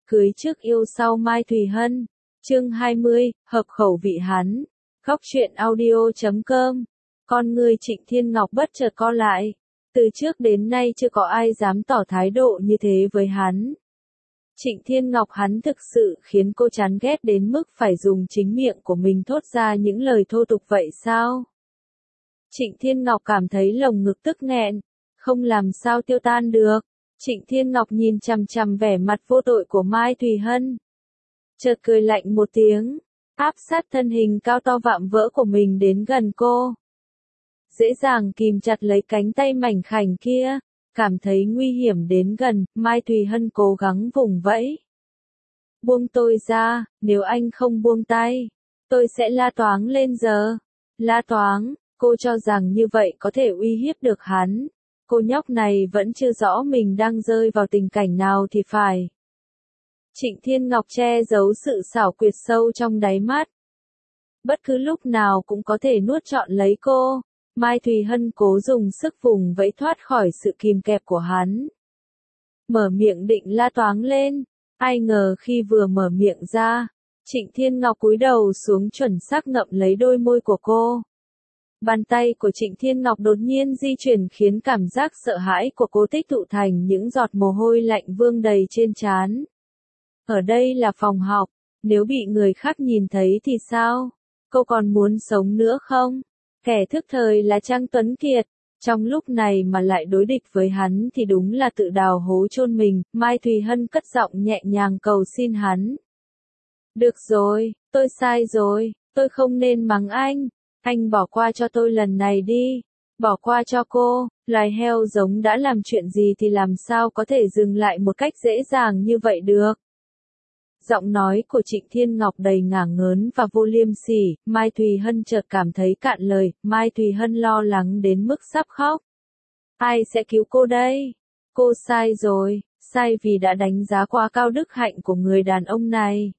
Cưới trước yêu sau Mai Thùy Hân. Chương 20, hợp khẩu vị hắn. Góc truyện audio.com. Con người Trịnh Thiên Ngọc bất chợt co lại. Từ trước đến nay chưa có ai dám tỏ thái độ như thế với hắn. Trịnh Thiên Ngọc hắn thực sự khiến cô chán ghét đến mức phải dùng chính miệng của mình thốt ra những lời thô tục vậy sao? Trịnh Thiên Ngọc cảm thấy lồng ngực tức nghẹn, không làm sao tiêu tan được. Trịnh Thiên Ngọc nhìn chằm chằm vẻ mặt vô tội của Mai Thùy Hân. Chợt cười lạnh một tiếng, áp sát thân hình cao to vạm vỡ của mình đến gần cô. Dễ dàng kìm chặt lấy cánh tay mảnh khảnh kia, cảm thấy nguy hiểm đến gần, Mai Thùy Hân cố gắng vùng vẫy. Buông tôi ra, nếu anh không buông tay, tôi sẽ la toáng lên giờ. La toáng, cô cho rằng như vậy có thể uy hiếp được hắn. Cô nhóc này vẫn chưa rõ mình đang rơi vào tình cảnh nào thì phải. Trịnh Thiên Ngọc che giấu sự xảo quyệt sâu trong đáy mắt. Bất cứ lúc nào cũng có thể nuốt trọn lấy cô. Mai Thùy Hân cố dùng sức vùng vẫy thoát khỏi sự kìm kẹp của hắn. Mở miệng định la toáng lên, ai ngờ khi vừa mở miệng ra, Trịnh Thiên Ngọc cúi đầu xuống chuẩn xác ngậm lấy đôi môi của cô. Bàn tay của Trịnh Thiên Ngọc đột nhiên di chuyển khiến cảm giác sợ hãi của cô tích tụ thành những giọt mồ hôi lạnh vương đầy trên trán. Ở đây là phòng học, nếu bị người khác nhìn thấy thì sao? Cô còn muốn sống nữa không? Kẻ thức thời là Trang Tuấn Kiệt, trong lúc này mà lại đối địch với hắn thì đúng là tự đào hố chôn mình. Mai Thùy Hân cất giọng nhẹ nhàng cầu xin hắn. Được rồi, tôi sai rồi, tôi không nên mắng anh bỏ qua cho tôi lần này đi, bỏ qua cho cô. Loài heo giống đã làm chuyện gì thì làm sao có thể dừng lại một cách dễ dàng như vậy được. Giọng nói của Trịnh Thiên Ngọc đầy ngả ngớn và vô liêm sỉ, Mai Thùy Hân chợt cảm thấy cạn lời, Mai Thùy Hân lo lắng đến mức sắp khóc. Ai sẽ cứu cô đây? Cô sai rồi, sai vì đã đánh giá quá cao đức hạnh của người đàn ông này.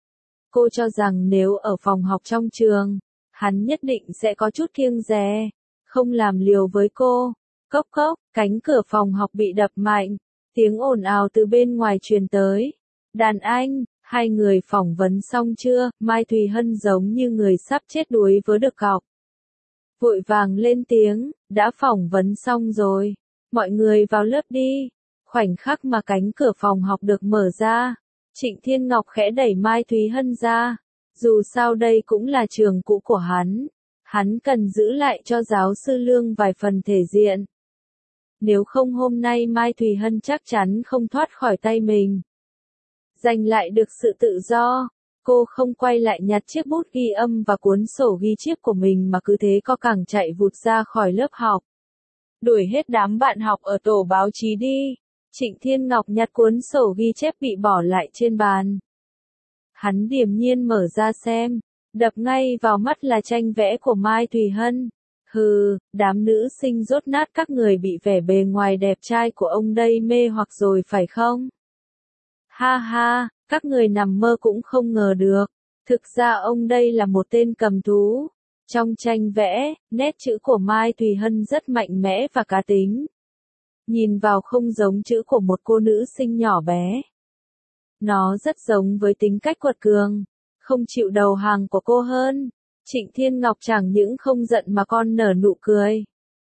Cô cho rằng nếu ở phòng học trong trường, hắn nhất định sẽ có chút kiêng dè, không làm liều với cô. Cốc cốc, cánh cửa phòng học bị đập mạnh, tiếng ồn ào từ bên ngoài truyền tới. Đàn anh, hai người phỏng vấn xong chưa? Mai Thùy Hân giống như người sắp chết đuối với được cọc. Vội vàng lên tiếng, đã phỏng vấn xong rồi. Mọi người vào lớp đi. Khoảnh khắc mà cánh cửa phòng học được mở ra, Trịnh Thiên Ngọc khẽ đẩy Mai Thùy Hân ra. Dù sao đây cũng là trường cũ của hắn cần giữ lại cho giáo sư Lương vài phần thể diện. Nếu không hôm nay Mai Thùy Hân chắc chắn không thoát khỏi tay mình. Giành lại được sự tự do, cô không quay lại nhặt chiếc bút ghi âm và cuốn sổ ghi chép của mình mà cứ thế co cẳng chạy vụt ra khỏi lớp học. Đuổi hết đám bạn học ở tổ báo chí đi. Trịnh Thiên Ngọc nhặt cuốn sổ ghi chép bị bỏ lại trên bàn. Hắn điềm nhiên mở ra xem, đập ngay vào mắt là tranh vẽ của Mai Thùy Hân. Hừ, đám nữ sinh dốt nát các người bị vẻ bề ngoài đẹp trai của ông đây mê hoặc rồi phải không? Ha ha, các người nằm mơ cũng không ngờ được. Thực ra ông đây là một tên cầm thú. Trong tranh vẽ, nét chữ của Mai Thùy Hân rất mạnh mẽ và cá tính. Nhìn vào không giống chữ của một cô nữ sinh nhỏ bé. Nó rất giống với tính cách quật cường, không chịu đầu hàng của cô hơn. Trịnh Thiên Ngọc chẳng những không giận mà còn nở nụ cười.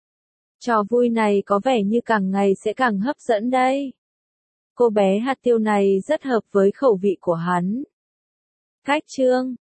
Trò vui này có vẻ như càng ngày sẽ càng hấp dẫn đây. Cô bé hạt tiêu này rất hợp với khẩu vị của hắn. Cách chương